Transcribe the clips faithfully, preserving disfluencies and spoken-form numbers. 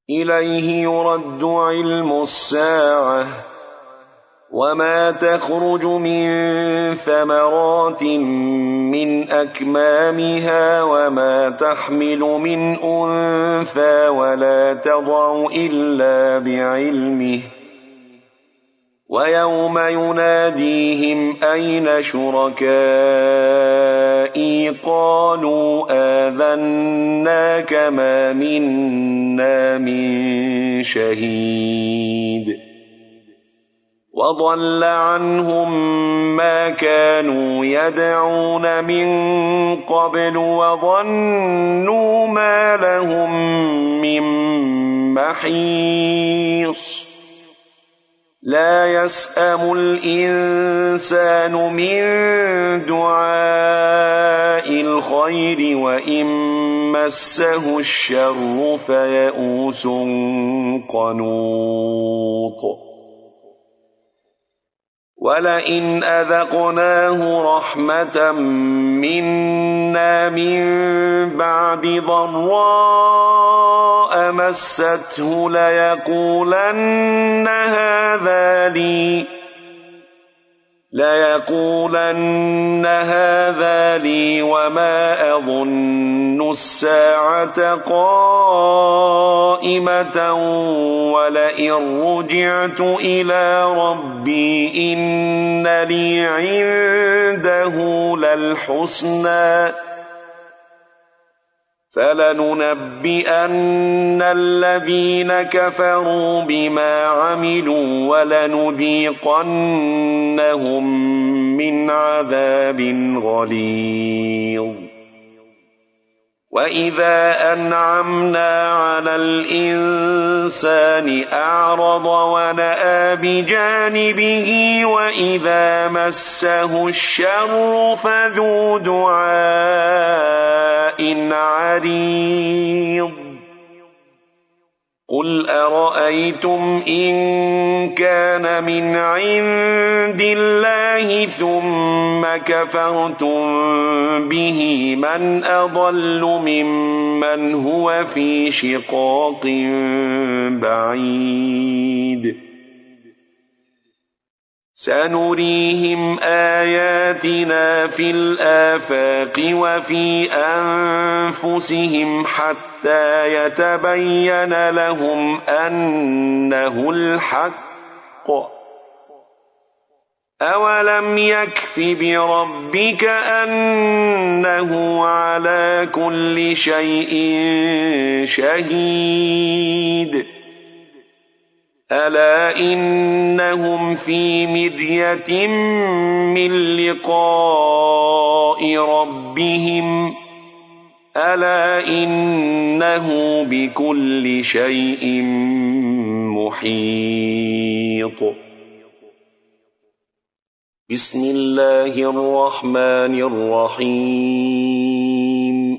إليه يرد علم الساعة وما تخرج من ثمرات من أكمامها وما تحمل من أنثى ولا تضع إلا بعلمه ويوم يناديهم أين شركائي قالوا آذناك ما منا من شهيد وضل عنهم ما كانوا يدعون من قبل وظنوا ما لهم من محيص لا يسأم الإنسان من دعاء الخير وإن مسه الشر فيئوس قنوط ولئن أذقناه رحمة منا من بعد ضراء مسته ليقولن هذا لي ليقولن هذا لي وما أظن الساعة قائمة ولئن رجعت إلى ربي إن لي عنده للحسنى فلننبئن الذين كفروا بما عملوا ولنذيقنهم من عذاب غليظ وإذا أنعمنا على الإنسان أعرض ونأى بجانبه وإذا مسه الشر فذو دعاء عريض قل أرأيتم إن كان من عند الله ثم كفرتم به من أضل ممن هو في شقاق بعيد سنريهم آياتنا في الآفاق وفي أنفسهم حتى يتبين لهم أنه الحق أولم يكف بربك أنه على كل شيء شهيد ألا إنهم في مرية من لقاء ربهم ألا إنه بكل شيء محيط بسم الله الرحمن الرحيم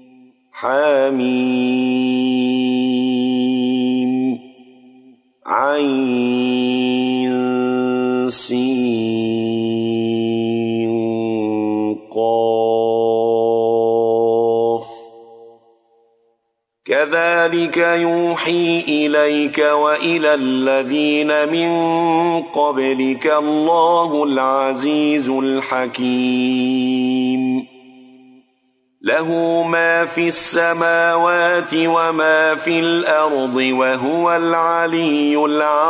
حميم عين سين قاف كذلك يوحي إليك وإلى الذين من قبلك الله العزيز الحكيم له ما في السماوات وما في الأرض وهو العلي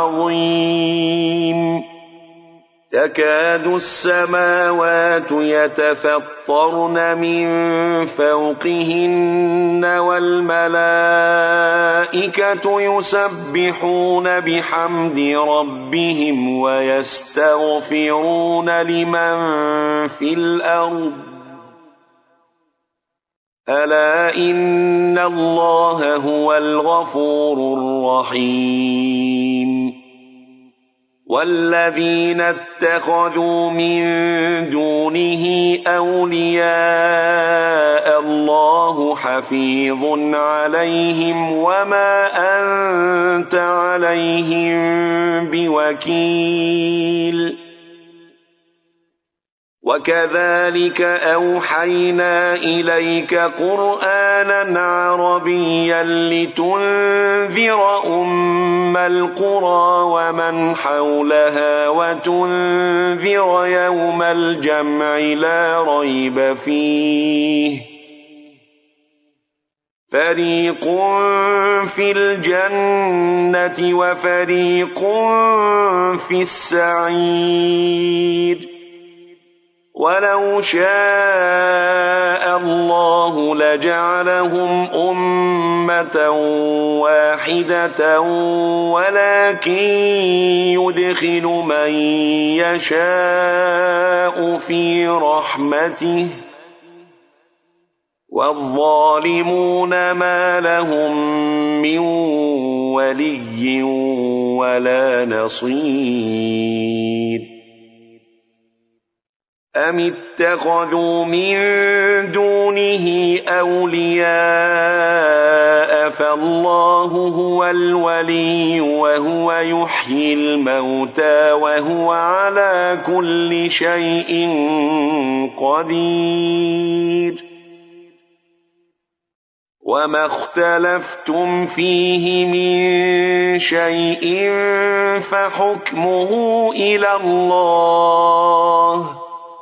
العظيم تكاد السماوات يتفطرن من فوقهن والملائكة يسبحون بحمد ربهم ويستغفرون لمن في الأرض ألا إن الله هو الغفور الرحيم والذين اتخذوا من دونه أولياء الله حفيظ عليهم وما أنت عليهم بوكيل وكذلك أوحينا إليك قرآنا عربيا لتنذر أم القرى ومن حولها وتنذر يوم الجمع لا ريب فيه فريق في الجنة وفريق في السعير ولو شاء الله لجعلهم أمة واحدة ولكن يدخل من يشاء في رحمته والظالمون ما لهم من ولي ولا نصير أم اتخذوا من دونه أولياء فالله هو الولي وهو يحيي الموتى وهو على كل شيء قدير وما اختلفتم فيه من شيء فحكمه إلى الله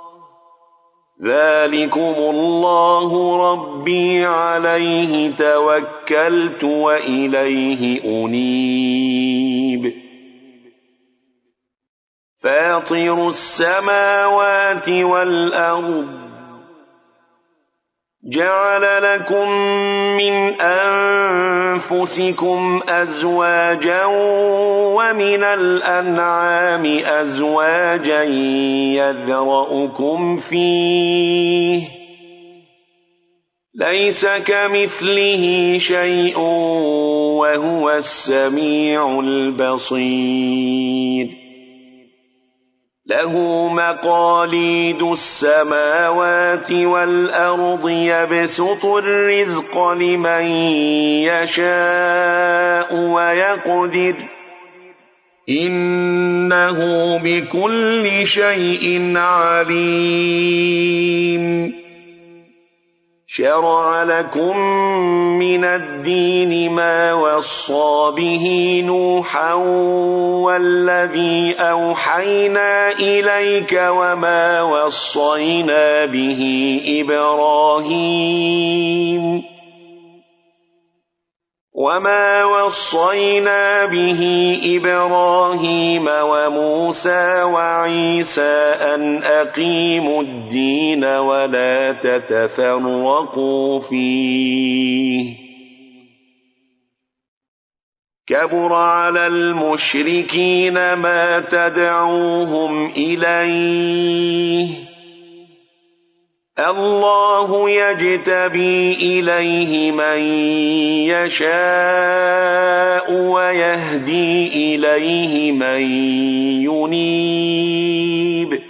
ذلكم الله ربي عليه توكلت وإليه أنيب فاطر السماوات والأرض جعل لكم من أنفسكم أزواجا ومن الأنعام أزواجا يذرأكم فيه ليس كمثله شيء وهو السميع البصير له مقاليد السماوات والأرض يبسط الرزق لمن يشاء ويقدر إنه بكل شيء عليم شرع لكم من الدين ما وصى به نوحا والذي أوحينا إليك وما وصينا به إبراهيم وما وصينا به إبراهيم وموسى وعيسى أن أقيموا الدين ولا تتفرقوا فيه كبر على المشركين ما تدعوهم إليه الله يجتبي إليه من يشاء ويهدي إليه من ينيب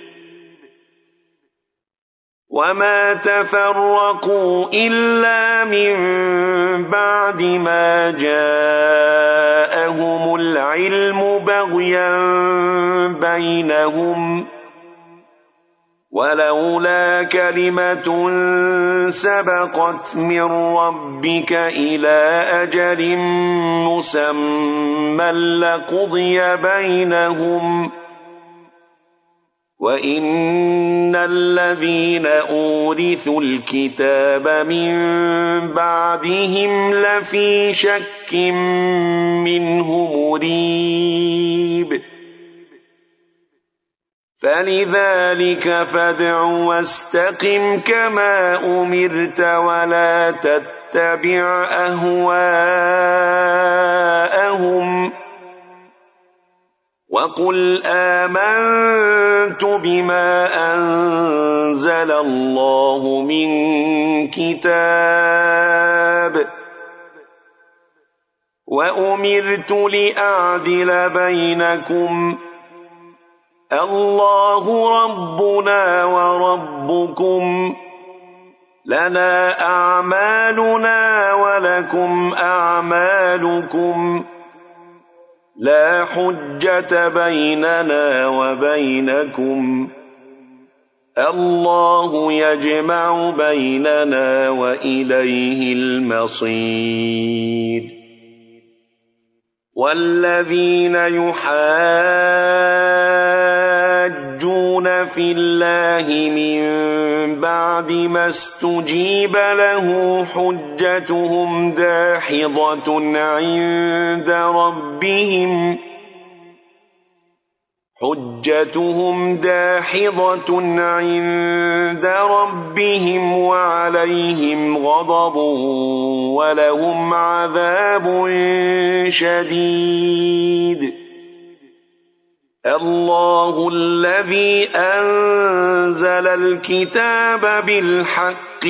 وما تفرقوا إلا من بعد ما جاءهم العلم بغيا بينهم ولولا كلمة سبقت من ربك إلى أجل مسمى لقضي بينهم وإن الذين أورثوا الكتاب من بعدهم لفي شك منه مريب فلذلك فادع واستقم كما أمرت ولا تتبع أهواءهم وقل آمنت بما أنزل الله من كتاب وأمرت لأعدل بينكم الله ربنا وربكم لنا أعمالنا ولكم أعمالكم لا حجة بيننا وبينكم الله يجمع بيننا وإليه المصير والذين يحاجون في الله من بعد ما استجيب له حجتهم داحضة عند ربهم حجتهم داحضة عند ربهم وعليهم غضب ولهم عذاب شديد الله الذي أنزل الكتاب بالحق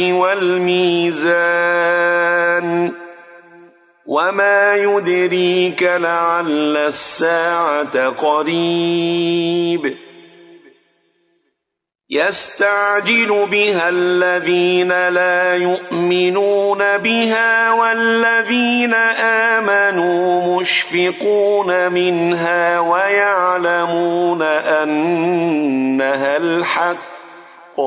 والميزان وما يدريك لعل الساعة قريب يستعجل بها الذين لا يؤمنون بها والذين آمنوا مشفقون منها ويعلمون أنها الحق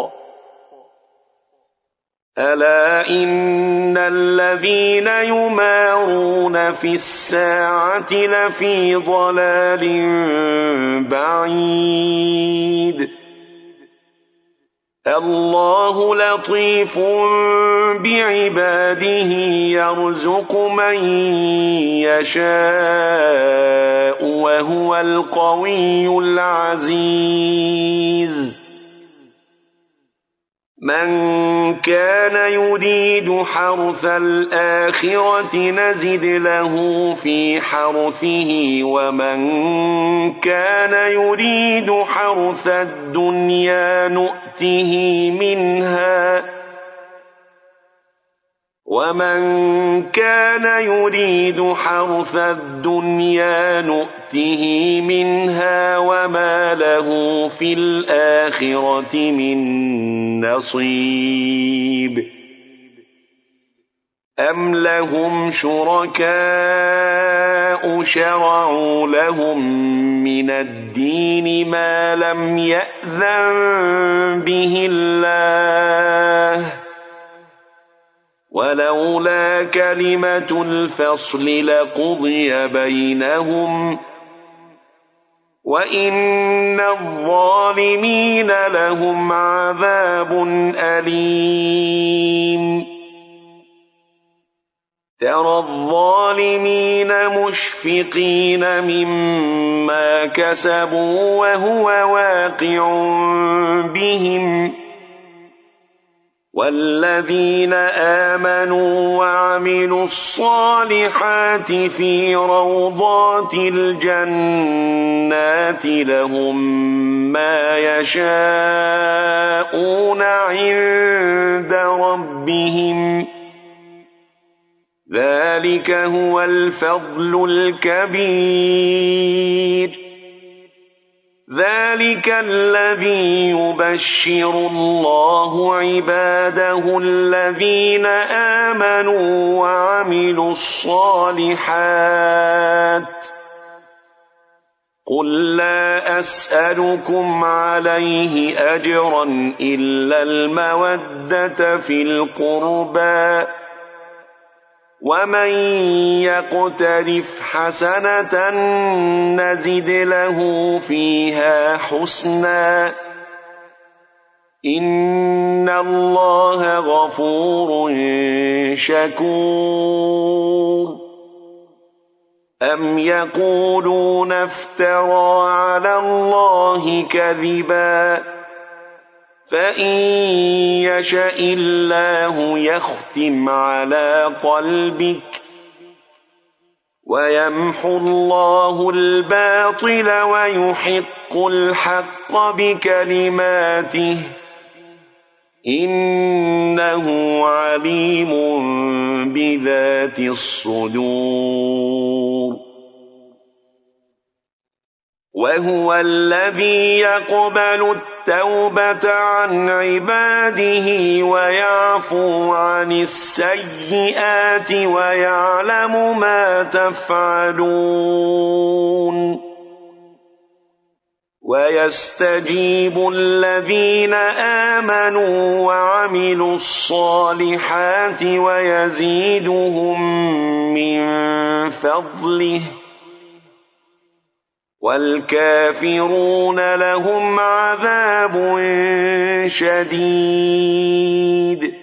ألا إن الذين يمارون في الساعة لفي ضلال بعيد الله لطيف بعباده يرزق من يشاء وهو القوي العزيز من كان يريد حرث الآخرة نزد له في حرثه ومن كان يريد حرث الدنيا نؤته منها ومن كان يريد حرث الدنيا نؤته منها وما له في الآخرة من نصيب أم لهم شركاء شرعوا لهم من الدين ما لم يأذن به الله ولولا كلمة الفصل لقضي بينهم وإن الظالمين لهم عذاب أليم ترى الظالمين مشفقين مما كسبوا وهو واقع بهم والذين آمنوا وعملوا الصالحات في روضات الجنات لهم ما يشاءون عند ربهم ذلك هو الفضل الكبير ذلك الذي يبشر الله عباده الذين آمنوا وعملوا الصالحات قل لا أسألكم عليه أجرا إلا المودة في القربى ومن يقترف حسنة نزد له فيها حسنا إن الله غفور شكور أم يقولون افترى على الله كذبا فإن يشاء الله يختم على قلبك ويمحو الله الباطل ويحق الحق بكلماته إنه عليم بذات الصدور وهو الذي يقبل التوبة عن عباده ويعفو عن السيئات ويعلم ما تفعلون ويستجيب الذين آمنوا وعملوا الصالحات ويزيدهم من فضله والكافرون لهم عذاب شديد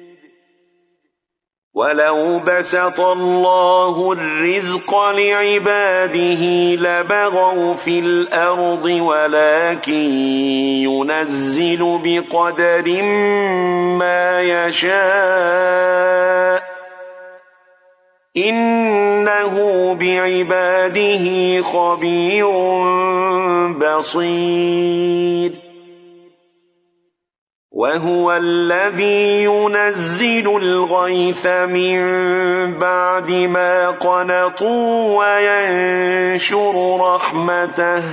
ولو بسط الله الرزق لعباده لبغوا في الأرض ولكن ينزل بقدر ما يشاء إنه بعباده خبير بصير وهو الذي ينزل الغيث من بعد ما قنطوا وينشر رحمته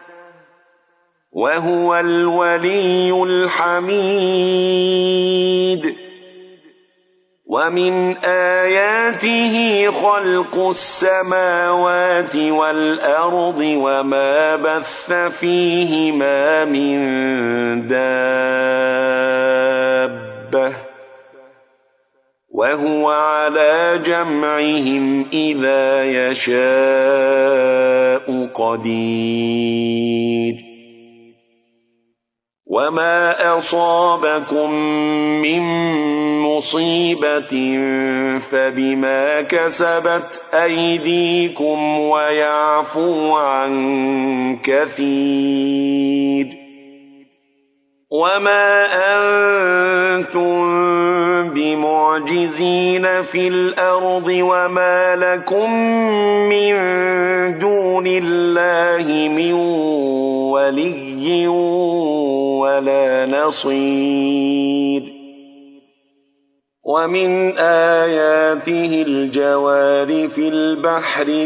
وهو الولي الحميد ومن آياته خلق السماوات والأرض وما بث فيهما من دابة وهو على جمعهم إذا يشاء قدير وما أصابكم من مصيبة فبما كسبت أيديكم ويعفو عن كثير وما أنتم بمعجزين في الأرض وما لكم من دون الله من ولي ولا نصير ومن آياته الجوار في البحر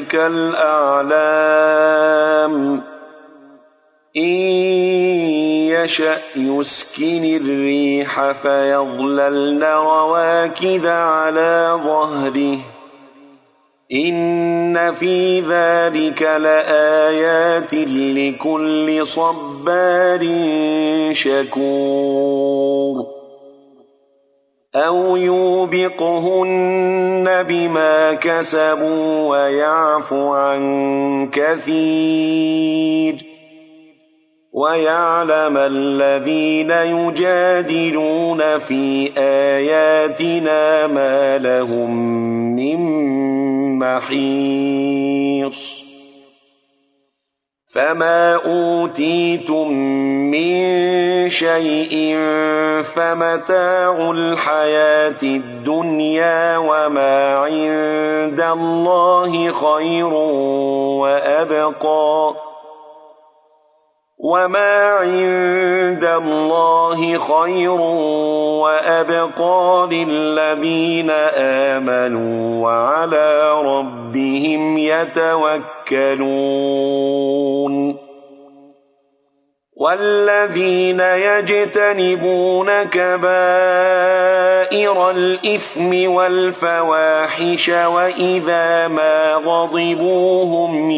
كالأعلام إن يشأ يسكن الريح فيظللن رواكد على ظهره إن في ذلك لآيات لكل صبار شكور أو يوبقهن بما كسبوا ويعفو عن كثير ويعلم الذين يجادلون في آياتنا ما لهم من محيص فما أوتيتم من شيء فمتاع الحياة الدنيا وما عند الله خير وأبقى وما عند الله خير وأبقى للذين آمنوا وعلى ربهم يتوكلون والذين يجتنبون كبائر الإثم والفواحش وإذا ما غضبوا هم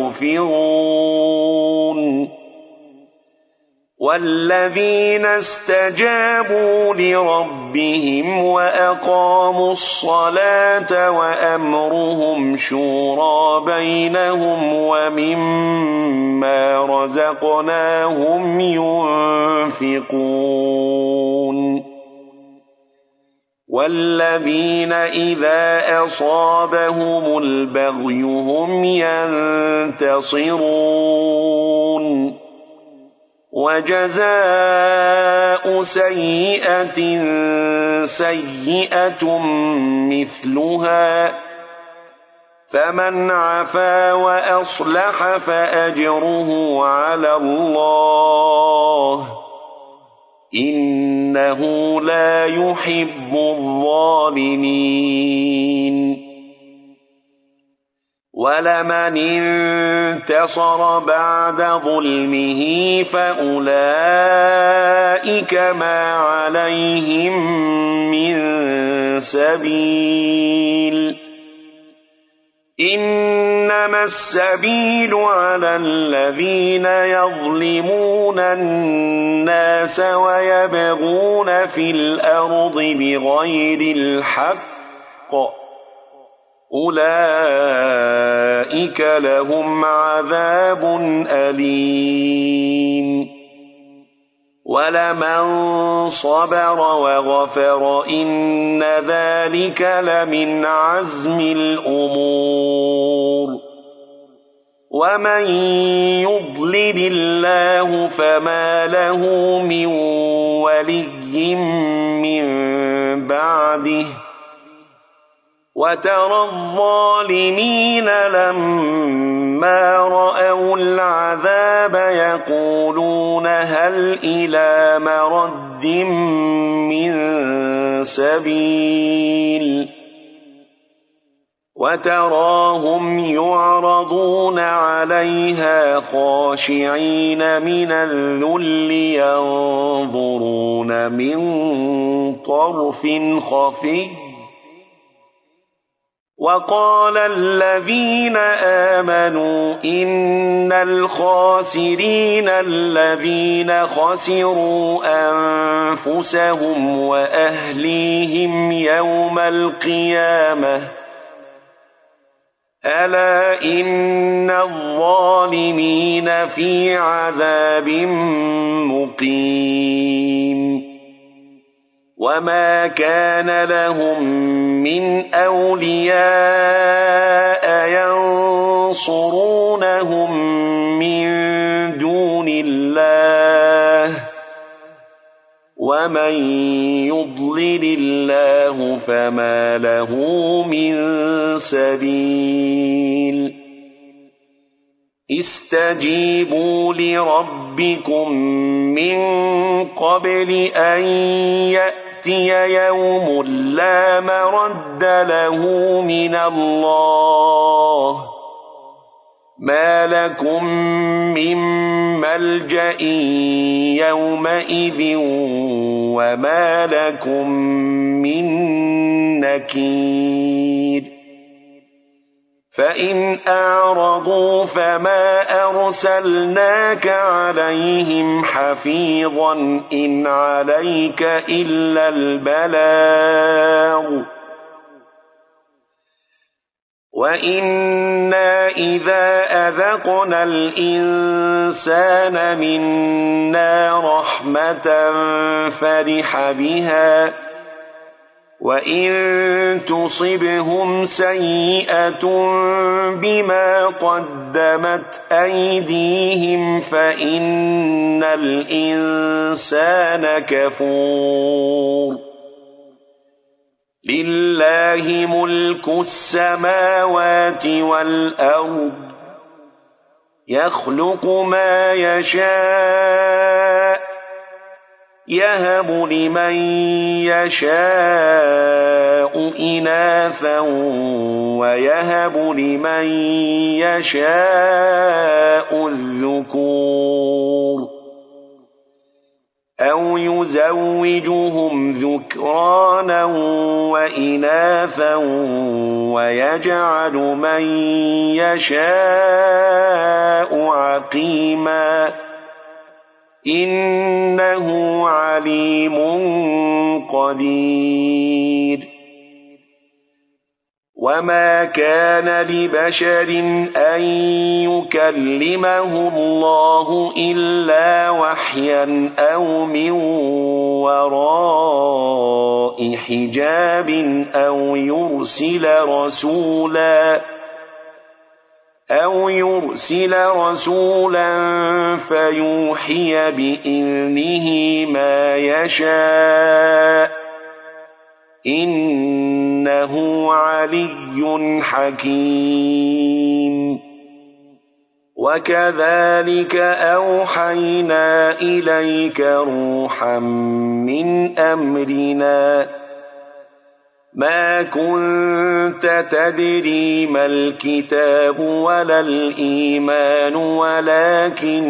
يغفرون والذين استجابوا لربهم وأقاموا الصلاة وأمرهم شورى بينهم ومما رزقناهم ينفقون والذين إذا أصابهم البغي هم ينتصرون وجزاء سيئة سيئة مثلها فمن عفا وأصلح فأجره على الله إنه لا يحب الظالمين ولمن انتصر بعد ظلمه فأولئك ما عليهم من سبيل إنما إنما السبيل على الذين يظلمون الناس ويبغون في الأرض بغير الحق أولئك لهم عذاب أليم ولمن صبر وغفر إن ذلك لمن عزم الأمور ومن يضلل الله فما له من ولي من بعده وترى الظالمين لما رأوا العذاب يقولون هل إلى مرد من سبيل وتراهم يعرضون عليها خاشعين من الذل ينظرون من طرف خفي وقال الذين آمنوا إن الخاسرين الذين خسروا أنفسهم وأهليهم يوم القيامة ألا إن الظالمين في عذاب مقيم وما كان لهم من أولياء ينصرونهم من دون الله ومن يضلل الله فما له من سبيل استجيبوا لربكم من قبل أن يأتي يوم لا مرد له من الله ما لكم من ملجأ يومئذ وما لكم من نكير فإن أعرضوا فما أرسلناك عليهم حفيظا إن عليك إلا البلاغ وإنا إذا أذقنا الإنسان منا رحمة فرح بها وإن تصبهم سيئة بما قدمت أيديهم فإن الإنسان كفور لله ملك السماوات والأرض يخلق ما يشاء يهب لمن يشاء إناثا ويهب لمن يشاء الذكور أو يزوجهم ذكرانا وإناثا ويجعل من يشاء عقيما إنه عليم قدير وما كان لبشر أن يكلمه الله إلا وحيا أو من وراء حجاب أو يرسل رسولا أو يرسل رسولا فيوحي بإذنه ما يشاء إنه علي حكيم وكذلك أوحينا إليك روحا من أمرنا ما كنت تدري ما الكتاب ولا الإيمان ولكن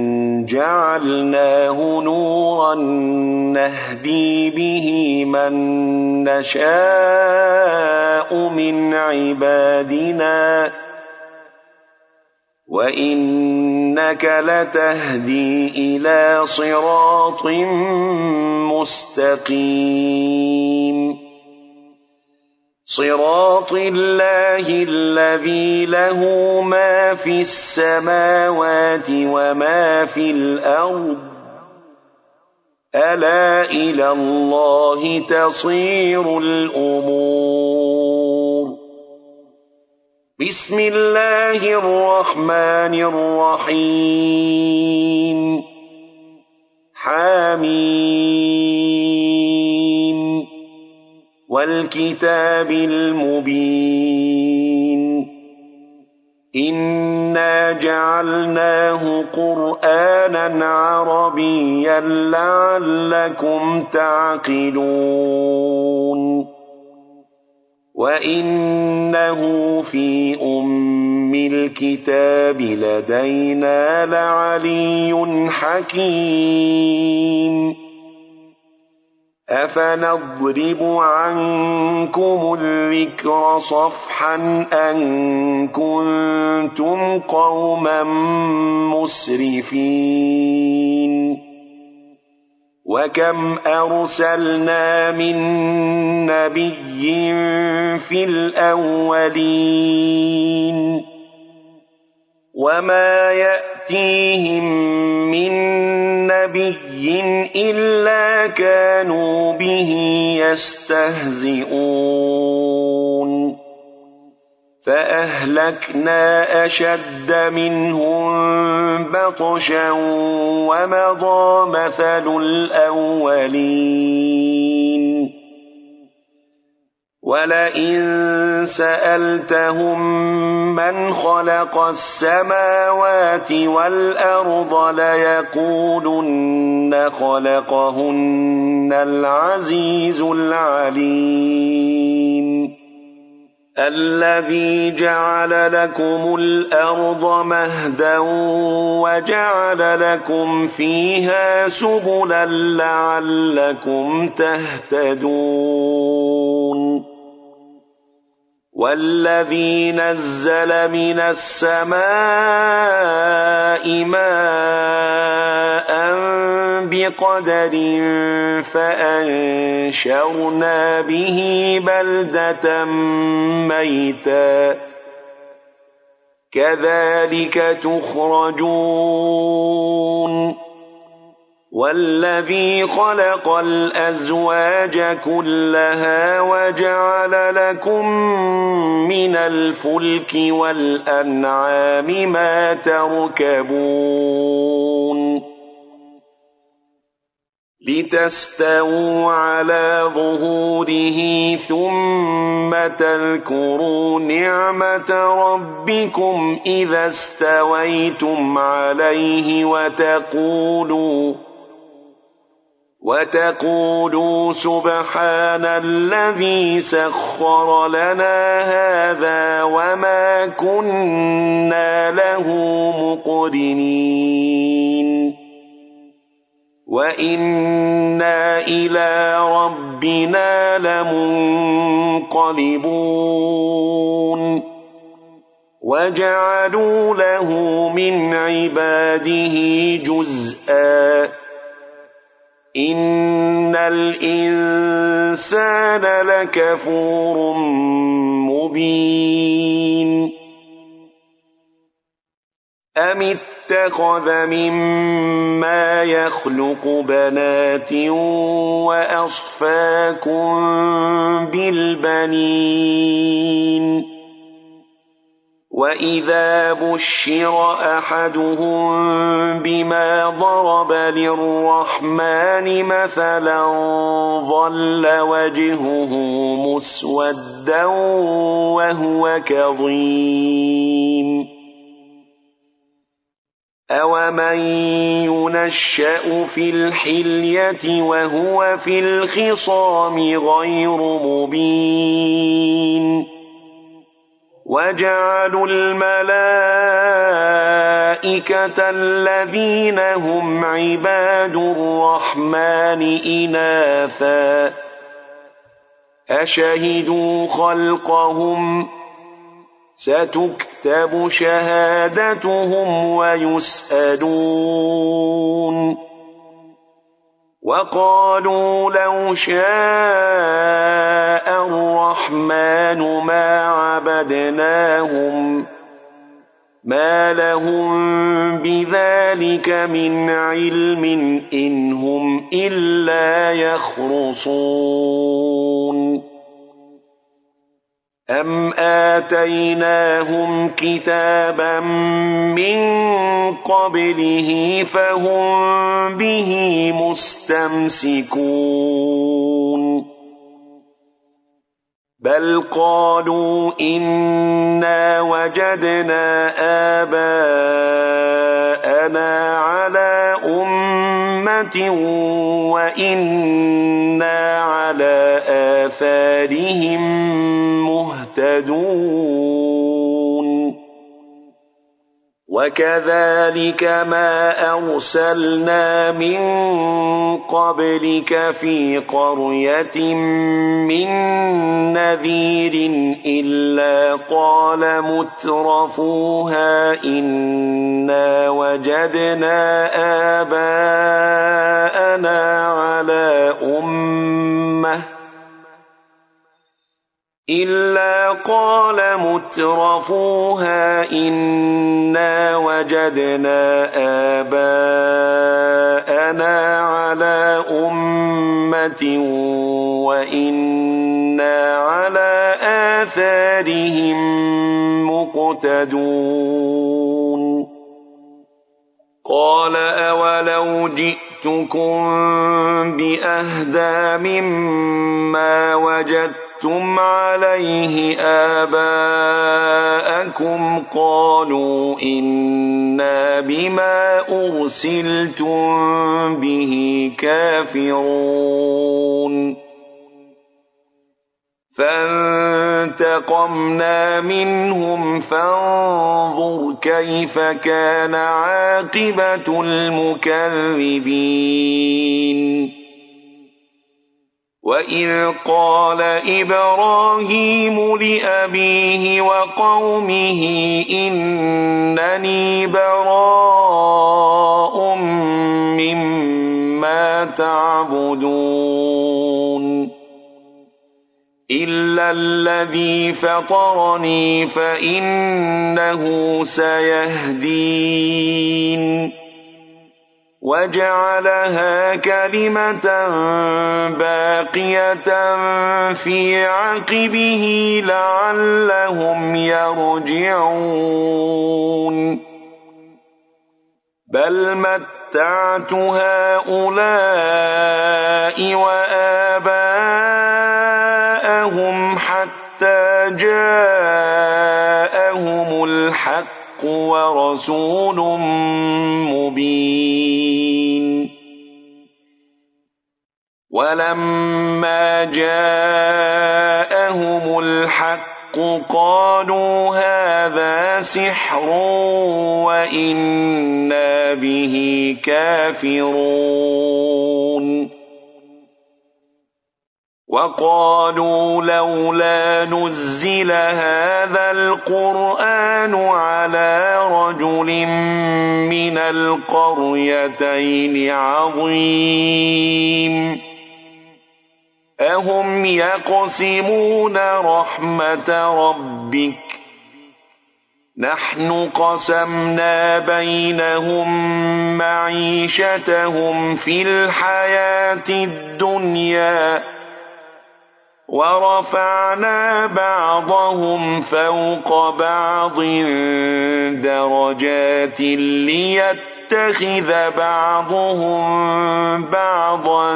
جعلناه نورا نهدي به من نشاء من عبادنا وإنك لتهدي إلى صراط مستقيم صراط الله الذي له ما في السماوات وما في الأرض ألا إلى الله تصير الأمور بسم الله الرحمن الرحيم حميم والكتاب المبين إنا جعلناه قرآنا عربيا لعلكم تعقلون وإنه في أم الكتاب لدينا لعلي حكيم أفنضرب عنكم الذكر صفحا أن كنتم قوما مسرفين وكم أرسلنا من نبي في الأولين وما يأتيهم من نبي إلا كانوا به يستهزئون فأهلكنا أشد منهم بطشا ومضى مثل الأولين ولئن سألتهم من خلق السماوات والأرض ليقولن خلقهن العزيز العليم الذي جعل لكم الأرض مهدا وجعل لكم فيها سبلا لعلكم تهتدون والذي نزل من السماء ماء بقدر فأنشرنا به بلدة ميتا كذلك تخرجون والذي خلق الأزواج كلها وجعل لكم من الفلك والأنعام ما تركبون لتستووا على ظهوره ثم تذكروا نعمة ربكم إذا استويتم عليه وتقولوا وتقولوا سبحان الذي سخر لنا هذا وما كنا له مقرنين وإنا إلى ربنا لمنقلبون وجعلوا له من عباده جزءا إن الإنسان لكفور مبين أم اتخذ مما يخلق بنات وأصفاكم بالبنين وإذا بشر أحدهم بما ضرب للرحمن مثلا ظل وجهه مسودا وهو كظيم أومن ينشأ في الحلية وهو في الخصام غير مبين وجعلوا الملائكة الذين هم عباد الرحمن إناثا أشهدوا خلقهم ستكتب تكتب شهادتهم ويسألون وقالوا لو شاء الرحمن ما عبدناهم ما لهم بذلك من علم إن هم إلا يخرصون أم آتيناهم كتابا من قبله فهم به مستمسكون بل قالوا إنا وجدنا آباءنا على أمة وإنا على آثارهم مهتدون وكذلك ما أرسلنا من قبلك في قرية من نذير إلا قال مترفوها إنا وجدنا آباءنا على أمة إلا قال مترفوها إنا وجدنا آباءنا على أمة وإنا على آثارهم مقتدون قال أولو جئتكم بأهدى مما وجدتم ثم عليه آباءكم قالوا إنا بما أرسلتم به كافرون فانتقمنا منهم فانظر كيف كان عاقبة المكذبين وإذ قال إبراهيم لأبيه وقومه إنني براء مما تعبدون إلا الذي فطرني فإنه سيهدين وجعلها كلمة باقية في عقبه لعلهم يرجعون بل متعت هؤلاء وآباءهم حتى جاءهم الحق ورسول مبين ولما جاءهم الحق قالوا هذا سحر وإنا به كافرون وقالوا لولا نزل هذا القرآن على رجل من القريتين عظيم أهم يقسمون رحمة ربك نحن قسمنا بينهم معيشتهم في الحياة الدنيا ورفعنا بعضهم فوق بعض درجات ليتخذ بعضهم بعضا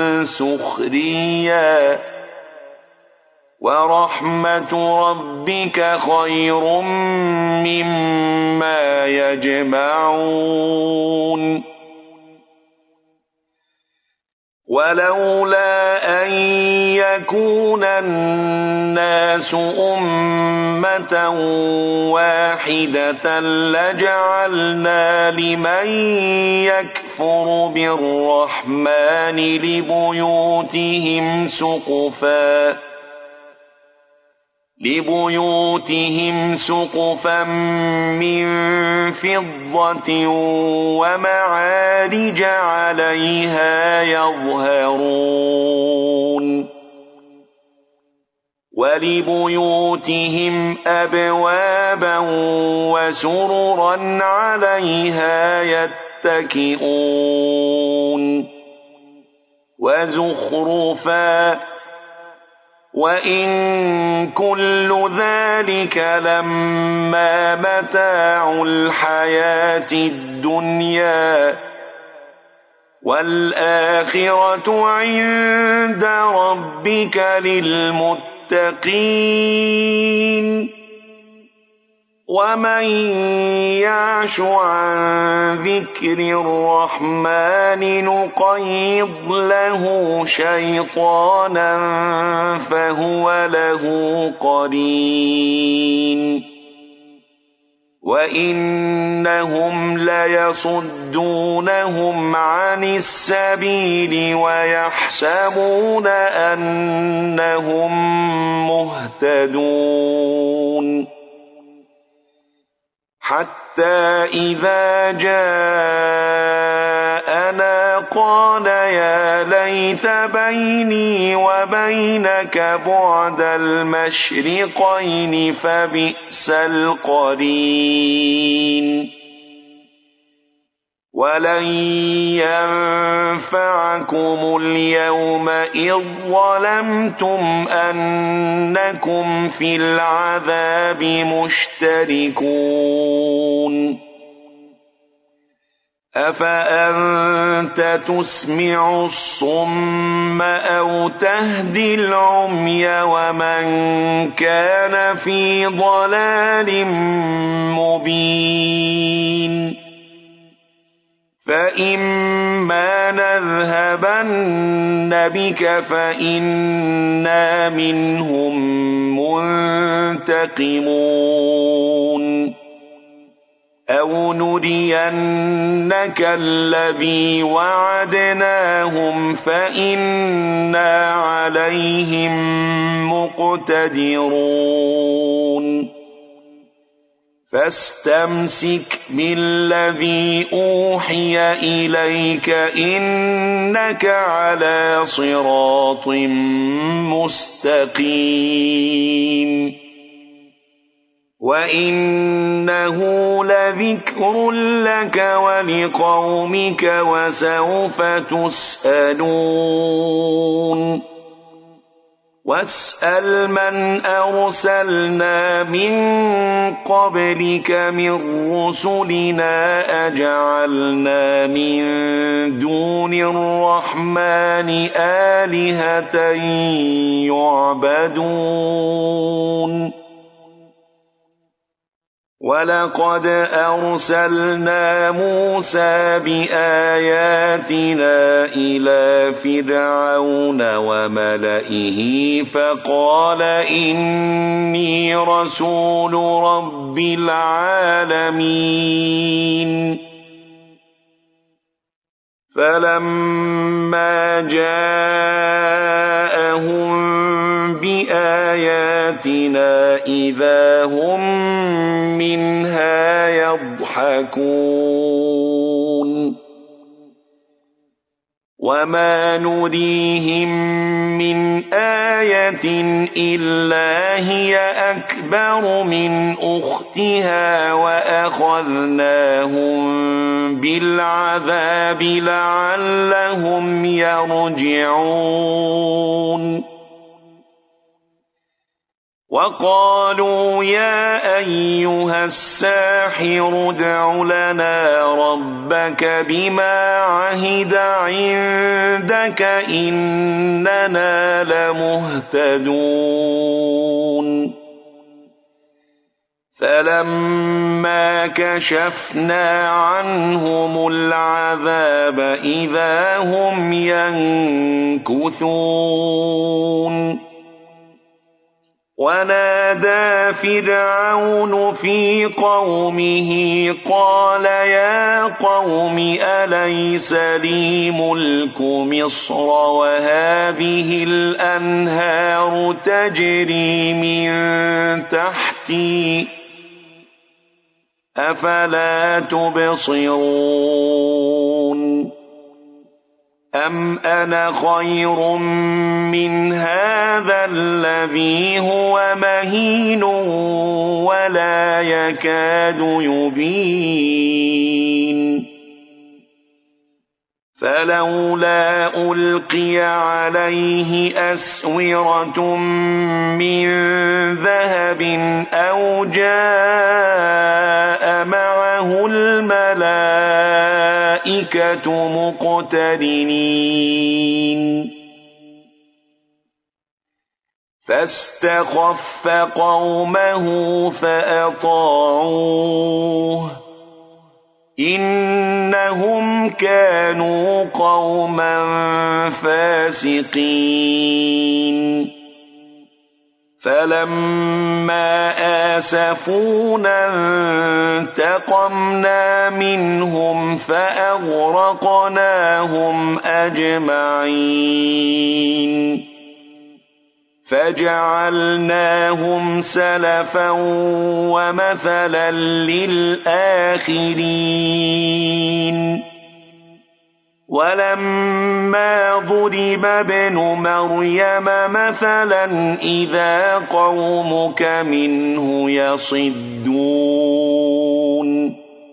سخريا ورحمة ربك خير مما يجمعون ولولا أن يكون الناس أمة واحدة لجعلنا لمن يكفر بالرحمن لبيوتهم سقفا لبيوتهم سقفا من فضة ومعارج عليها يظهرون ولبيوتهم أبوابا وسررا عليها يتكئون وزخرفا وإن كل ذلك لما متاع الحياة الدنيا والآخرة عند ربك للمتقين ومن يعش عن ذكر الرحمن نقيض له شيطانا فهو له قرين وإنهم ليصدونهم عن السبيل ويحسبون أنهم مهتدون حتى إذا جاءنا قال يا ليت بيني وبينك بعد المشرقين فبئس القرين ولن ينفعكم اليوم إذ ظلمتم أنكم في العذاب مشتركون أفأنت تسمع الصم أو تهدي العمي ومن كان في ضلال مبين فإما نذهبن بك فإنا منهم منتقمون أو نرينك الذي وعدناهم فإنا عليهم مقتدرون فاستمسك بالذي أوحي إليك إنك على صراط مستقيم وإنه لذكر لك ولقومك وسوف تسألون واسأل من أرسلنا من قبلك من رسلنا أجعلنا من دون الرحمن آلهة يعبدون ولقد أرسلنا موسى بآياتنا إلى فرعون وملئه فقال إني رسول رب العالمين فلما جاءهم بآياتنا إذا هم منها يضحكون وما نريهم من آية إلا هي أكبر من أختها وأخذناهم بالعذاب لعلهم يرجعون وقالوا يا أيها الساحر ادع لنا ربك بما عهد عندك إننا لمهتدون فلما كشفنا عنهم العذاب إذا هم ينكثون ونادى فرعون في قومه قال يا قوم أليس لي ملك مصر وهذه الأنهار تجري من تحتي أفلا تبصرون أم أنا خير من هذا الذي هو مهين ولا يكاد يبين فلولا ألقي عليه أسورة من ذهب أو جاء معه الملائكة مقترنين فاستخف قومه فأطاعوه إنهم كانوا قوما فاسقين فلما آسفونا انتقمنا منهم فأغرقناهم أجمعين فجعلناهم سلفا ومثلا للآخرين ولما ضرب ابن مريم مثلا إذا قومك منه يصدون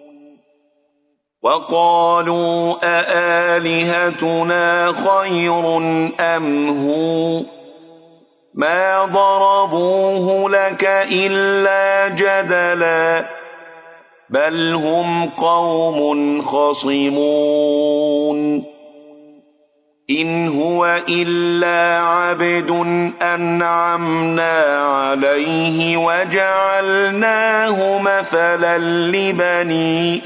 وقالوا أآلهتنا خير أم هو ما ضربوه لك إلا جدلا بل هم قوم خصمون إن هو إلا عبد أنعمنا عليه وجعلناه مثلا لبني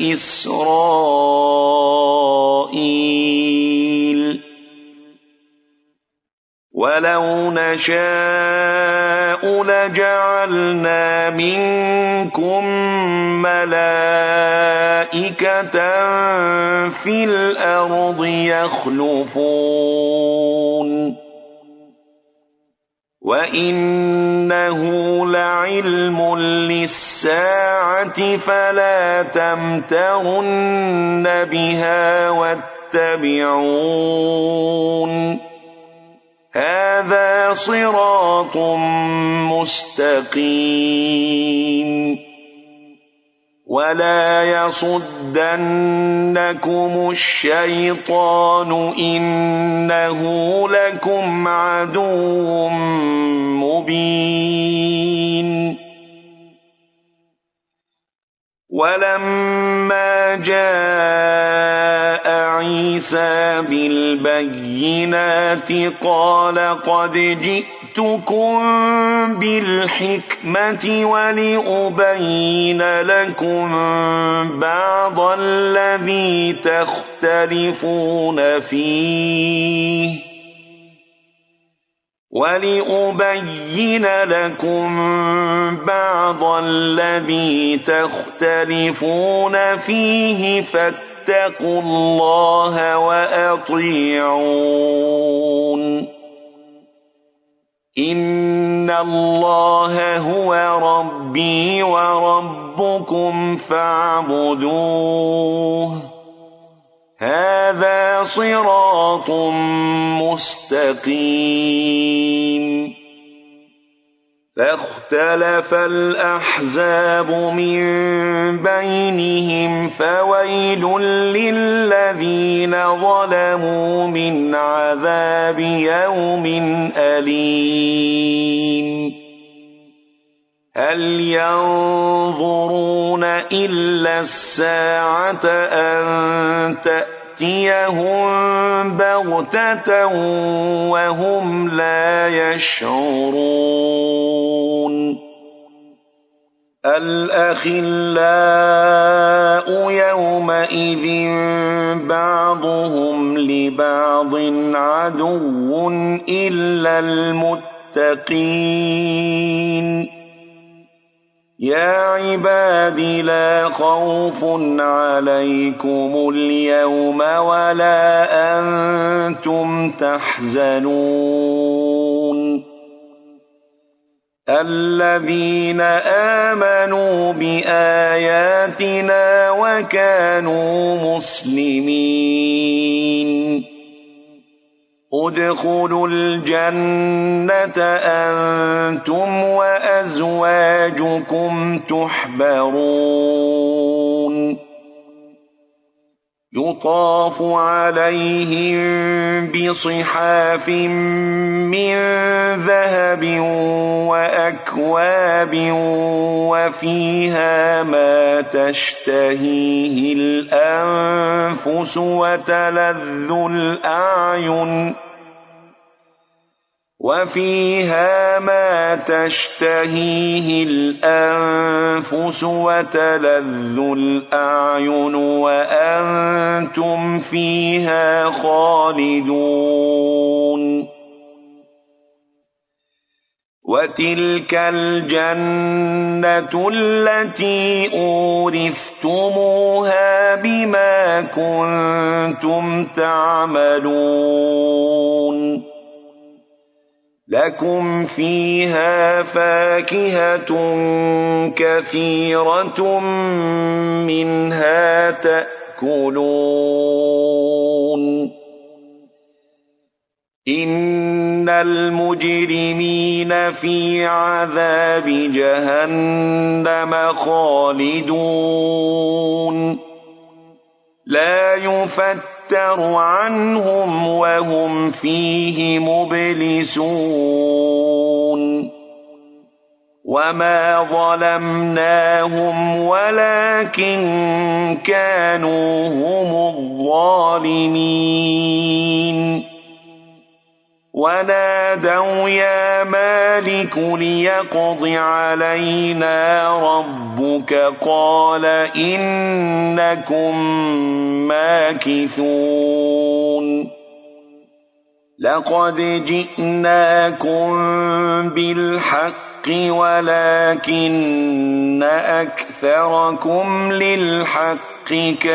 إسرائيل ولو نشاء لجعلنا منكم ملائكة في الأرض يخلفون وإنه لعلم للساعة فلا تمترن بها واتبعون هذا صراط مستقيم ولا يصدنكم الشيطان إنه لكم عدو مبين ولما جاء عيسى بالبينات قال قد جئتكم بالحكمة ولأبين لكم بعض الذي تختلفون فيه ولأبين لكم بعض الذي تختلفون فيه فاتقوا الله وأطيعون إن الله هو ربي وربكم فاعبدوه هذا صراط مستقيم فاختلف الأحزاب من بينهم فويل للذين ظلموا من عذاب يوم أليم هل ينظرون إلا الساعة أن تأتيهم بغتة وهم لا يشعرون الأخلاء يومئذ بعضهم لبعض عدو إلا المتقين المتقين يا عباد لا خوف عليكم اليوم ولا أنتم تحزنون الذين آمنوا بآياتنا وكانوا مسلمين ادخلوا الجنة أنتم وأزواجكم تحبرون يطاف عليهم بصحاف من ذهب وأكواب وفيها ما تشتهيه الأنفس وتلذ الأعين وفيها ما تشتهيه الأنفس وتلذ الأعين وأنتم فيها خالدون وتلك الجنة التي أورثتموها بما كنتم تعملون لكم فيها فاكهة كثيرة منها تأكلون إن المجرمين في عذاب جهنم خالدون لا يفتر عنهم وهم فيه مبلسون وما ظلمناهم ولكن كانوا هم الظالمين ونادوا يا مالك ليقض علينا ربك قال إنكم ماكثون لقد جئناكم بالحق ولكن أكثركم للحق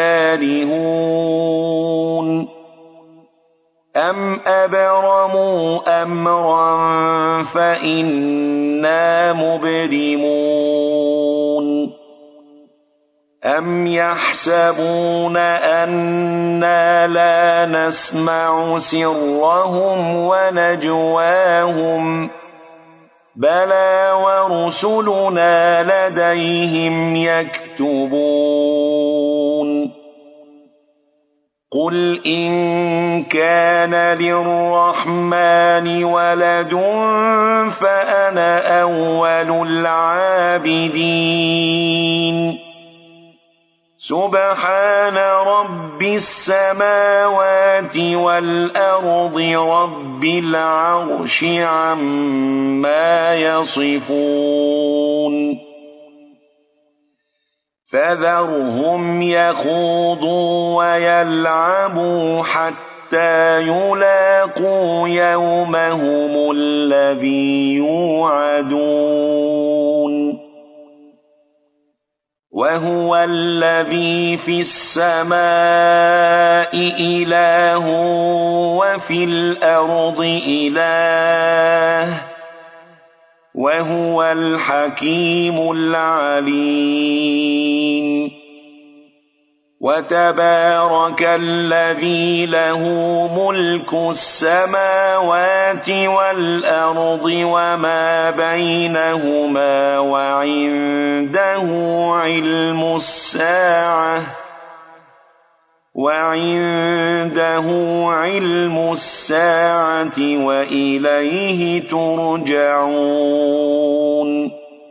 كارهون أم أبرموا أمرا فإنا مبرمون أم يحسبون أنا لا نسمع سرهم ونجواهم بلى ورسلنا لديهم يكتبون قل إن كان للرحمن ولد فأنا أول العابدين سبحان رب السماوات والأرض رب العرش عما يصفون فذرهم يخوضوا ويلعبوا حتى يلاقوا يومهم الذي يوعدون وهو الذي في السماء إله وفي الأرض إله وهو الحكيم العليم وتبارك الذي له ملك السماوات والأرض وما بينهما وعنده علم الساعة وعنده علم الساعة وإليه ترجعون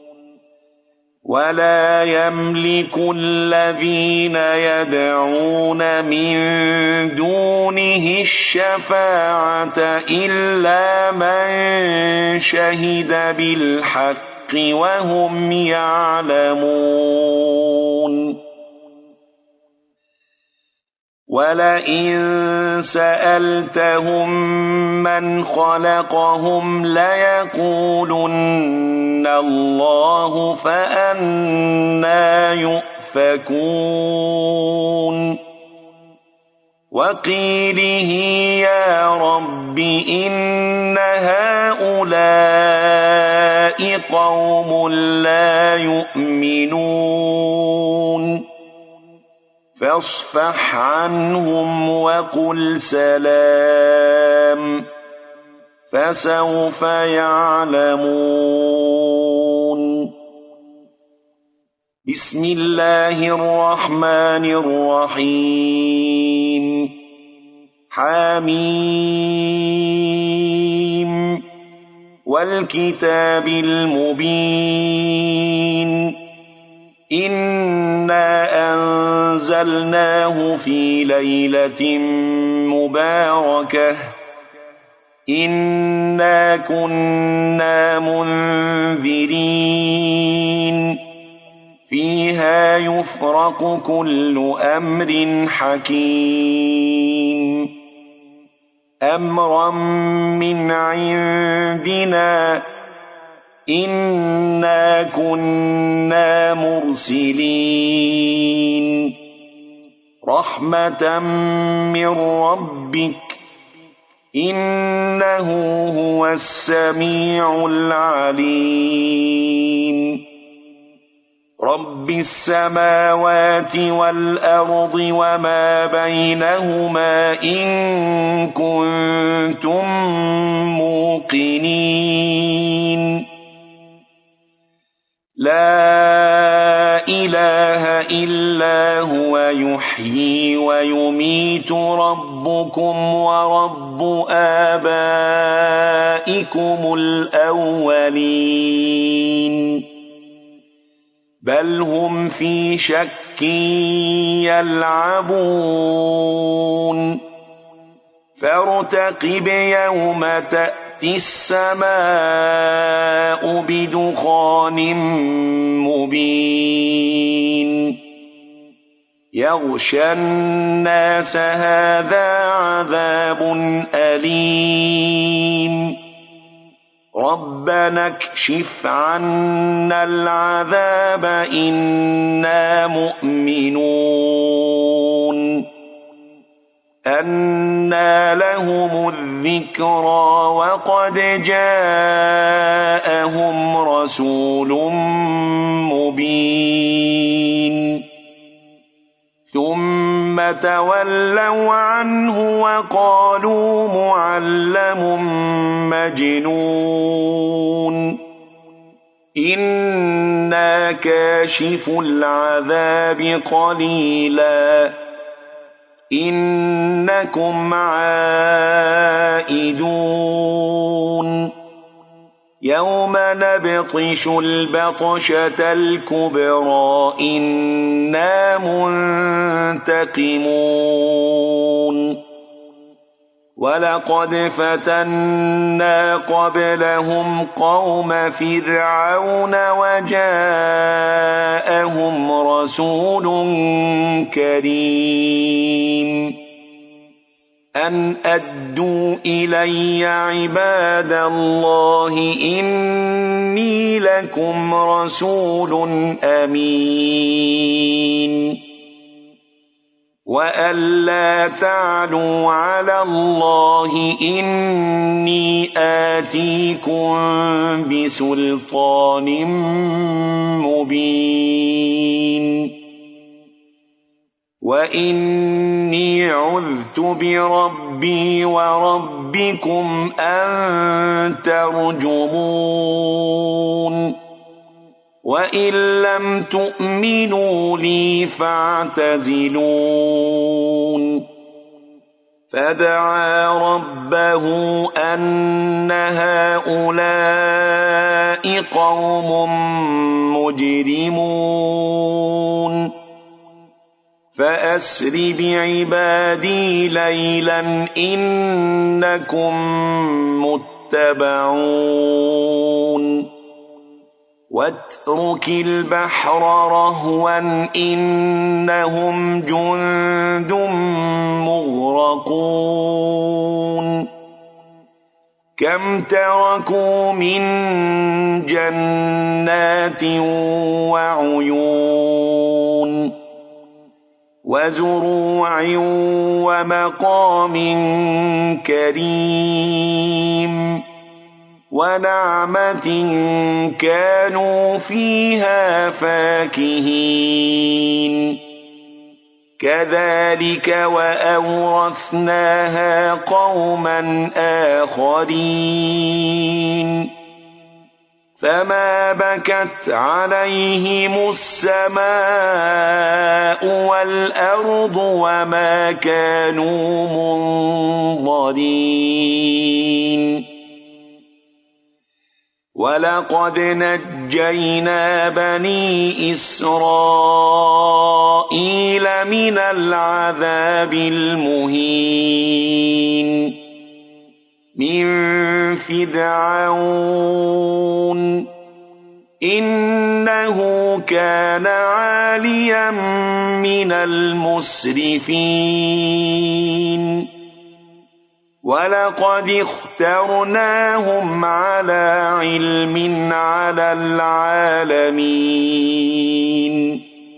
ولا يملك الذين يدعون من دونه الشفاعة إلا من شهد بالحق وهم يعلمون ولئن سألتهم من خلقهم ليقولن الله فأنى يؤفكون وقيله يا رب إن هؤلاء قوم لا يؤمنون فاصفح عنهم وقل سلام فسوف يعلمون بسم الله الرحمن الرحيم حميم والكتاب المبين إنا أنزلناه في ليلة مباركة إنا كنا منذرين فيها يفرق كل أمر حكيم أمرا من عندنا إنا كنا مرسلين رحمة من ربك إنه هو السميع العليم رب السماوات والأرض وما بينهما إن كنتم موقنين لا إله إلا هو يحيي ويميت ربكم ورب آبائكم الأولين بل هم في شك يلعبون فارتقب يوم تأتي السماء بدخان مبين يغشى الناس هذا عذاب أليم ربنا اكشف عنا العذاب إنا مؤمنون أنى لهم الذكرى وقد جاءهم رسول مبين ثم تولوا عنه وقالوا معلم مجنون إنا كاشف العذاب قليلا إنكم عائدون يوم نبطش البطشة الكبرى إنا منتقمون ولقد فتنا قبلهم قوم فرعون وجاءهم رسول كريم أن أدوا إلي عباد الله إني لكم رسول أمين وأن لا تعلوا على الله إني آتيكم بسلطان مبين وإني عذت بربي وربكم أن ترجمون وإن لم تؤمنوا لي فاعتزلون فدعا ربه أن هؤلاء قوم مجرمون فأسر بعبادي ليلا إنكم متبعون واترك البحر رهوا إنهم جند مغرقون كم تركوا من جنات وعيون وزروع ومقام كريم ونعمة كانوا فيها فاكهين كذلك وأورثناها قوما آخرين فما بكت عليهم السماء والأرض وما كانوا منظرين ولقد نجينا بني إسرائيل من العذاب المهين من فرعون إنه كان عاليا من المسرفين ولقد اخترناهم على علم على العالمين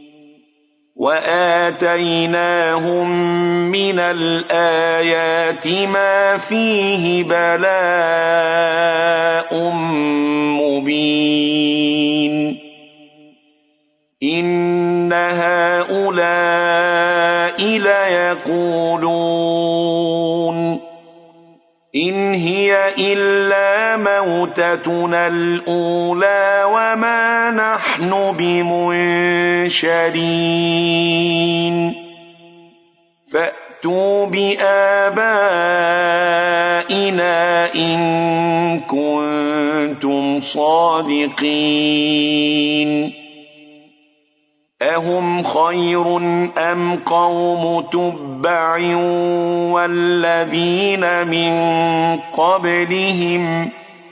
وآتيناهم من الآيات ما فيه بلاء مبين إن هؤلاء ليقولون إن هي إلا موتتنا الأولى وما نحن بمنشرين فأتوا بآبائنا إن كنتم صادقين أهم خير أم قوم تبع والذين من قبلهم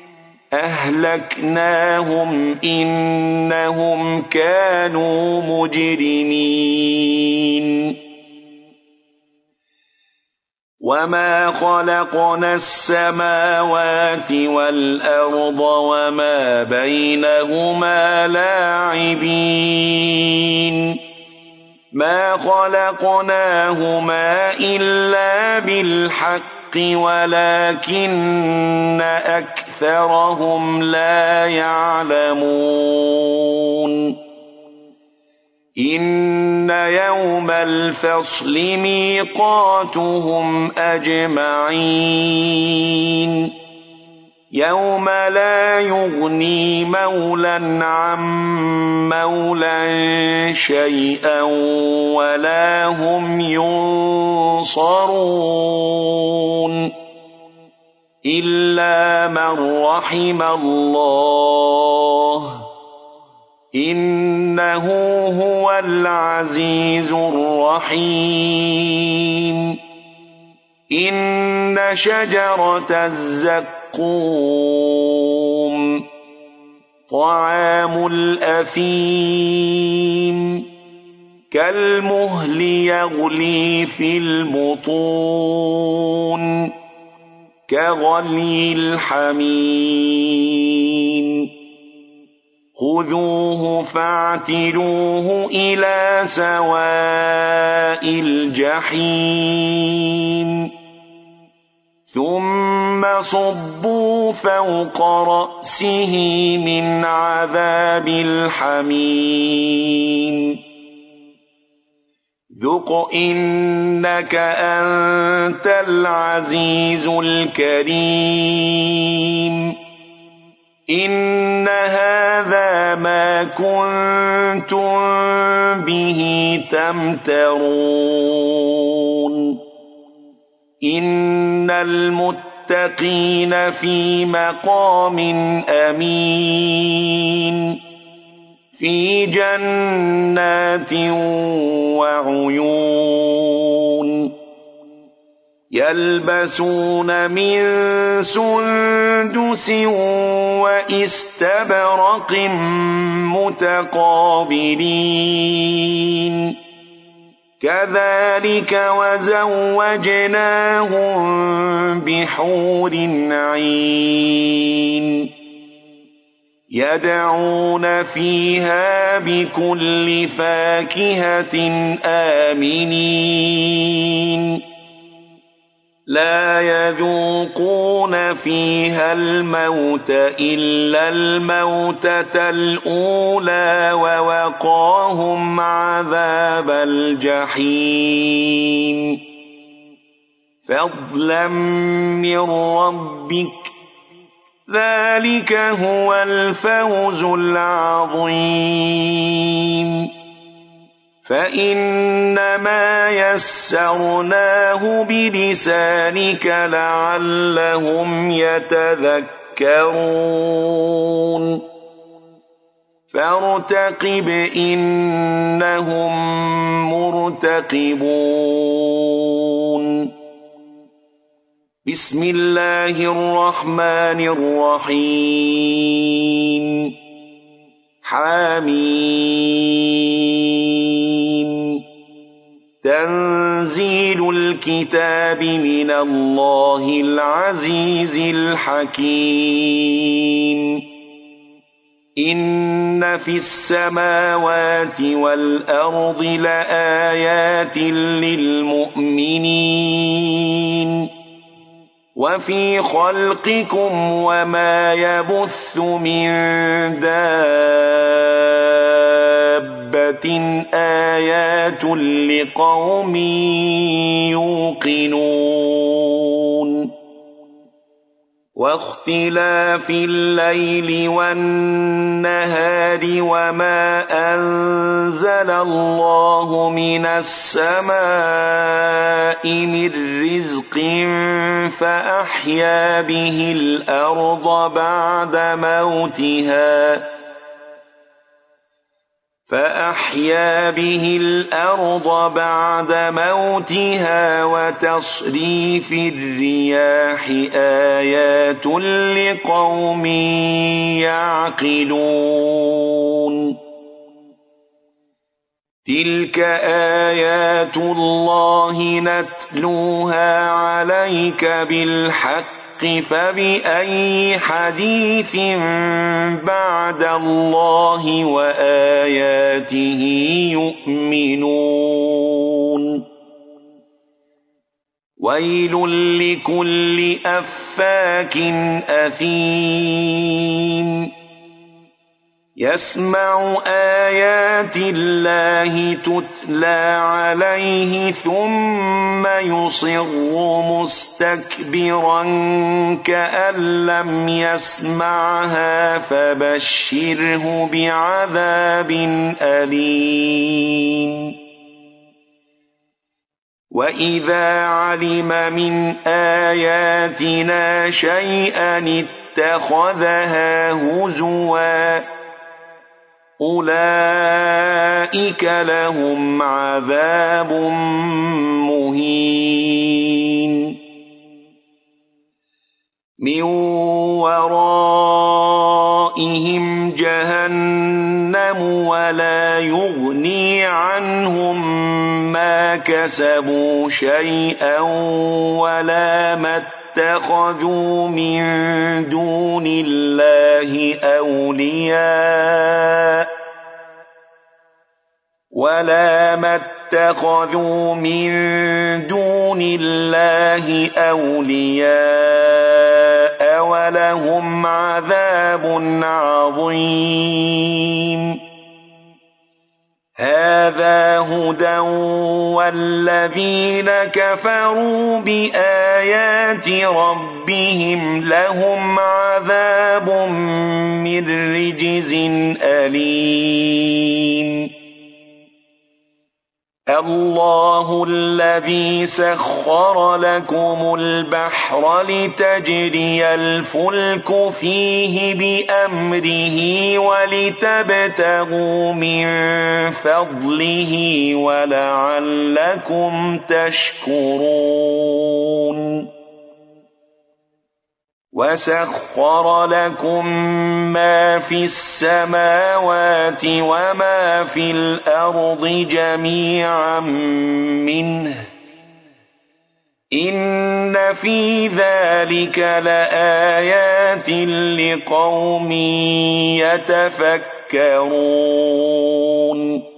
أهلكناهم إنهم كانوا مجرمين وما خلقنا السماوات والأرض وما بينهما لاعبين ما خلقناهما إلا بالحق ولكن أكثرهم لا يعلمون إن يوم الفصل ميقاتهم أجمعين يوم لا يغني مولا عن مولا شيئا ولا هم ينصرون إلا من رحم الله إنه هو العزيز الرحيم إن شجرة الزقوم طعام الأثيم كالمهل يغلي في البطون كغلي الحميم خذوه فاعتلوه إلى سواء الجحيم ثم صبوا فوق رأسه من عذاب الحميم ذق إنك أنت العزيز الكريم إن هذا ما كنتم به تمترون إن المتقين في مقام أمين في جنات وعيون يلبسون من سندس وإستبرق متقابلين كذلك وزوجناهم بحور عين يدعون فيها بكل فاكهة آمنين لا يذوقون فيها الموت إلا الموتة الأولى ووقاهم عذاب الجحيم فضلا من ربك ذلك هو الفوز العظيم فإنما يسرناه بلسانك لعلهم يتذكرون فارتقب إنهم مرتقبون بسم الله الرحمن الرحيم حميم تنزيل الكتاب من الله العزيز الحكيم إن في السماوات والأرض لآيات للمؤمنين وفي خلقكم وما يبث من دابة آيات لقوم يوقنون واختلاف الليل والنهار وما أنزل الله من السماء من رزق فأحيا به الأرض بعد موتها فأحيا به الأرض بعد موتها وتصريف الرياح آيات لقوم يعقلون تلك آيات الله نتلوها عليك بالحق فبأي حديث بعد الله وآياته يؤمنون ويل لكل أفاك أثيم يسمع آيات الله تتلى عليه ثم يصر مستكبرا كأن لم يسمعها فبشره بعذاب أليم وإذا علم من آياتنا شيئا اتخذها هزوا أولئك لهم عذاب مهين من ورائهم جهنم ولا يغني عنهم ما كسبوا شيئا ولا ما اتخذوا من دون الله أولياء ولا ما اتخذوا من دون الله أولياء ولهم عذاب عظيم هذا هدى والذين كفروا بآيات ربهم لهم عذاب من رجز أليم الله الذي سخر لكم البحر لتجري الفلك فيه بأمره ولتبتغوا من فضله ولعلكم تشكرون وسخر لكم ما في السماوات وما في الأرض جميعا منه إن في ذلك لآيات لقوم يتفكرون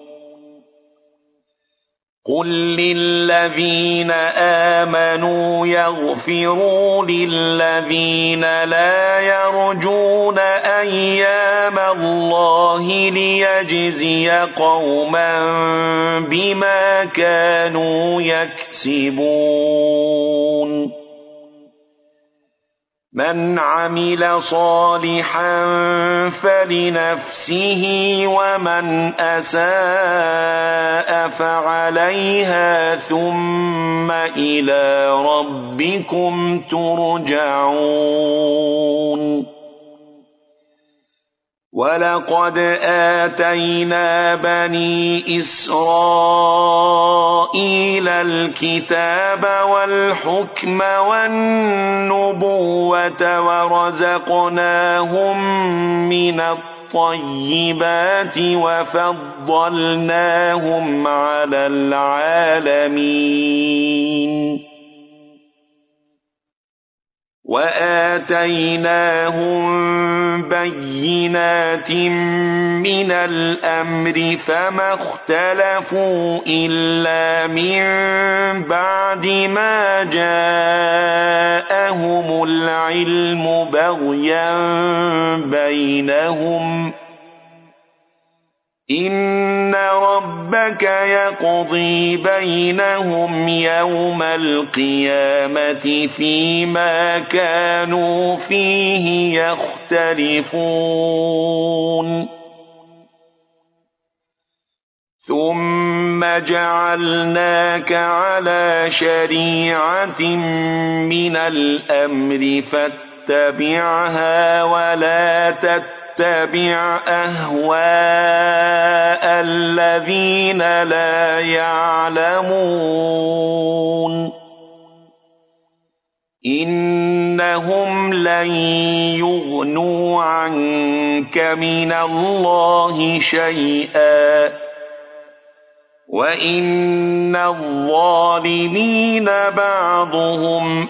قل للذين آمنوا يغفروا للذين لا يرجون أيام الله ليجزي قوما بما كانوا يكسبون من عمل صالحا فلنفسه ومن أساء فعليها ثم إلى ربكم ترجعون ولقد آتينا بني إسرائيل الكتاب والحكم والنبوة ورزقناهم من الطيبات وفضلناهم على العالمين وآتيناهم بينات من الأمر فما اختلفوا إلا من بعد ما جاءهم العلم بغيا بينهم إن ربك يقضي بينهم يوم القيامة فيما كانوا فيه يختلفون ثم جعلناك على شريعة من الأمر فاتبعها ولا تتبعها اتبع أهواء الذين لا يعلمون إنهم لن يغنوا عنك من الله شيئا وإن الظالمين بعضهم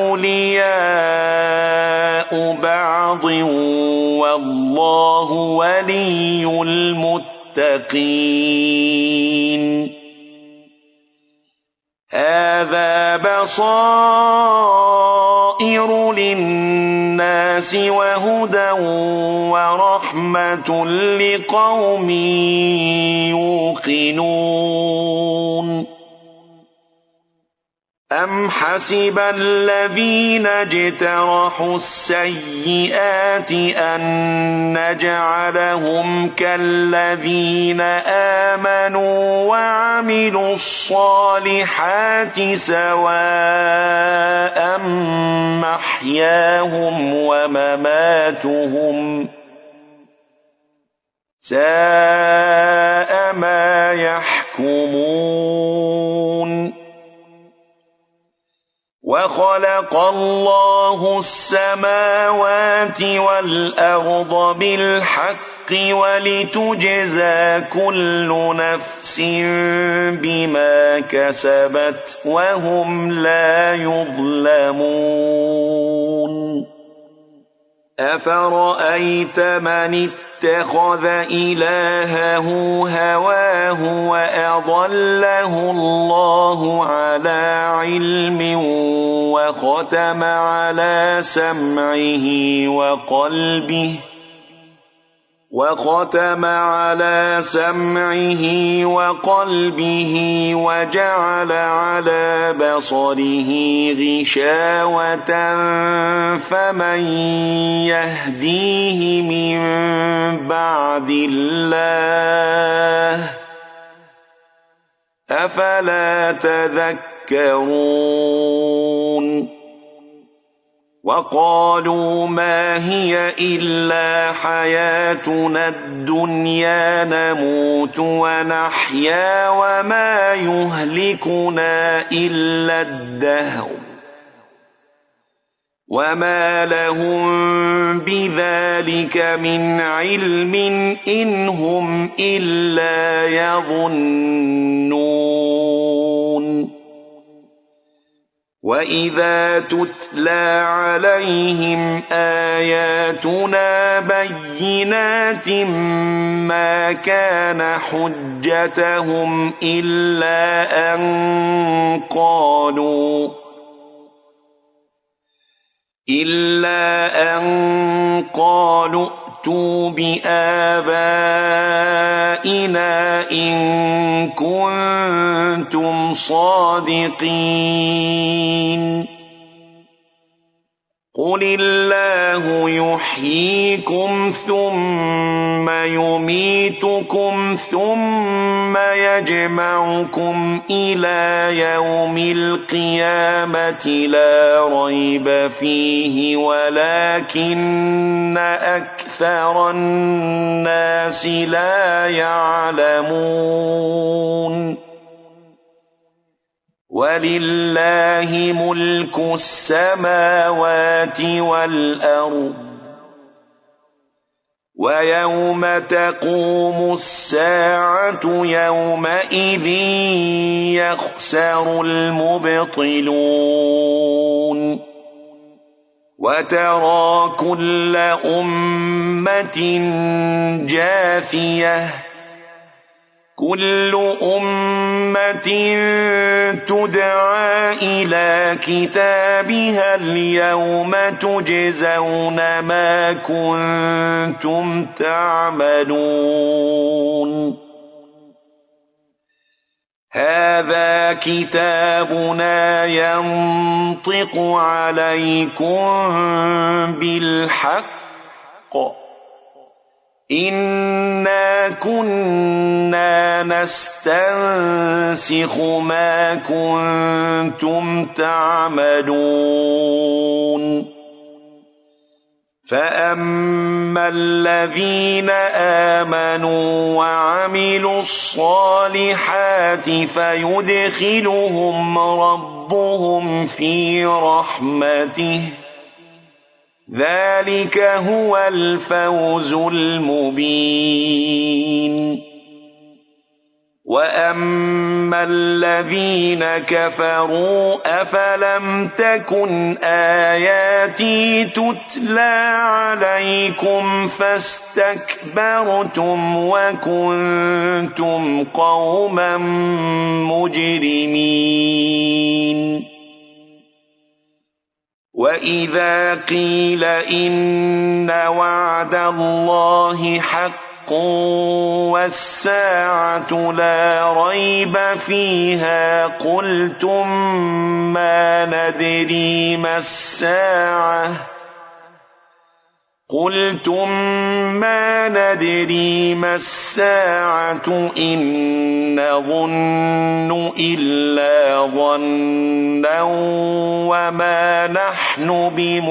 أولياء بعض والله ولي المتقين هذا بصائر للناس وهدى ورحمة لقوم يوقنون أم حسب الذين اجترحوا السيئات أن نجعلهم كالذين آمنوا وعملوا الصالحات سواء محياهم ومماتهم ساء ما يحكمون وخلق الله السماوات والأرض بالحق ولتجزى كل نفس بما كسبت وهم لا يظلمون أفرأيت من اتخذ إلهه هواه وأضله الله على علم وختم على سمعه وقلبه وختم على سمعه وقلبه وجعل على بصره غشاوة فمن يهديه من بعد الله أفلا تذكرون وقالوا ما هي إلا حياتنا الدنيا نموت ونحيا وما يهلكنا إلا الدهر وما لهم بذلك من علم إن هم إلا يظنون وإذا تتلى عليهم آياتنا بينات ما كان حجتهم إلا أن قالوا إلا أن قالوا ائتوا بآبائنا إن كنتم صادقين قل الله يحييكم ثم يميتكم ثم يجمعكم إلى يوم القيامة لا ريب فيه ولكن أكثر الناس لا يعلمون ولله ملك السماوات والأرض ويوم تقوم الساعة يومئذ يخسر المبطلون وترى كل أمة جاثية كل أمة تدعى إلى كتابها اليوم تجزون ما كنتم تعملون هذا كتابنا ينطق عليكم بالحق إنا كنا نستنسخ ما كنتم تعملون فأما الذين آمنوا وعملوا الصالحات فيدخلهم ربهم في رحمته ذلك هو الفوز المبين وأما الذين كفروا أفلم تكن آياتي تتلى عليكم فاستكبرتم وكنتم قوما مجرمين وإذا قيل إن وعد الله حق والساعة لا ريب فيها قلتم ما ندري ما الساعة قلتم ما ندري ما الساعة إن نظن إلا ظنا وما نحن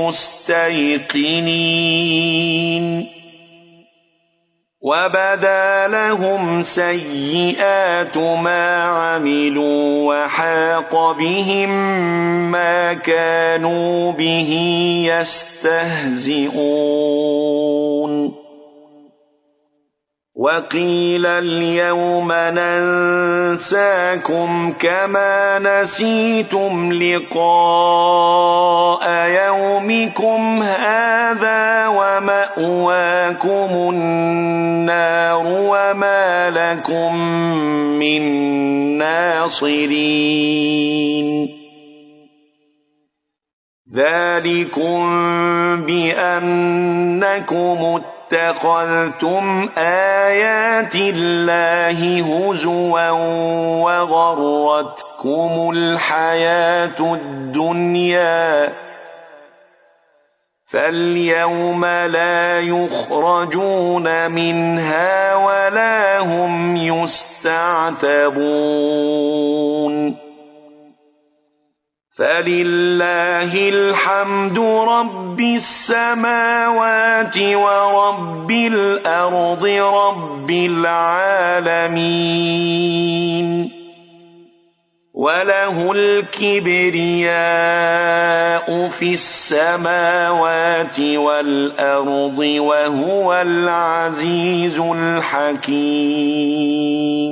بمستيقنين وبدا لهم سيئات ما عملوا وحاق بهم ما كانوا به يستهزئون وقيل اليوم ننساكم كما نسيتم لقاء يومكم هذا ومأواكم النار وما لكم من ناصرين ذلكم بأنكم اتخذتم آيات الله هزوا وغرتكم الحياة الدنيا فاليوم لا يخرجون منها ولا هم يستعتبون فلله الحمد رب السماوات ورب الأرض رب العالمين وله الكبرياء في السماوات والأرض وهو العزيز الحكيم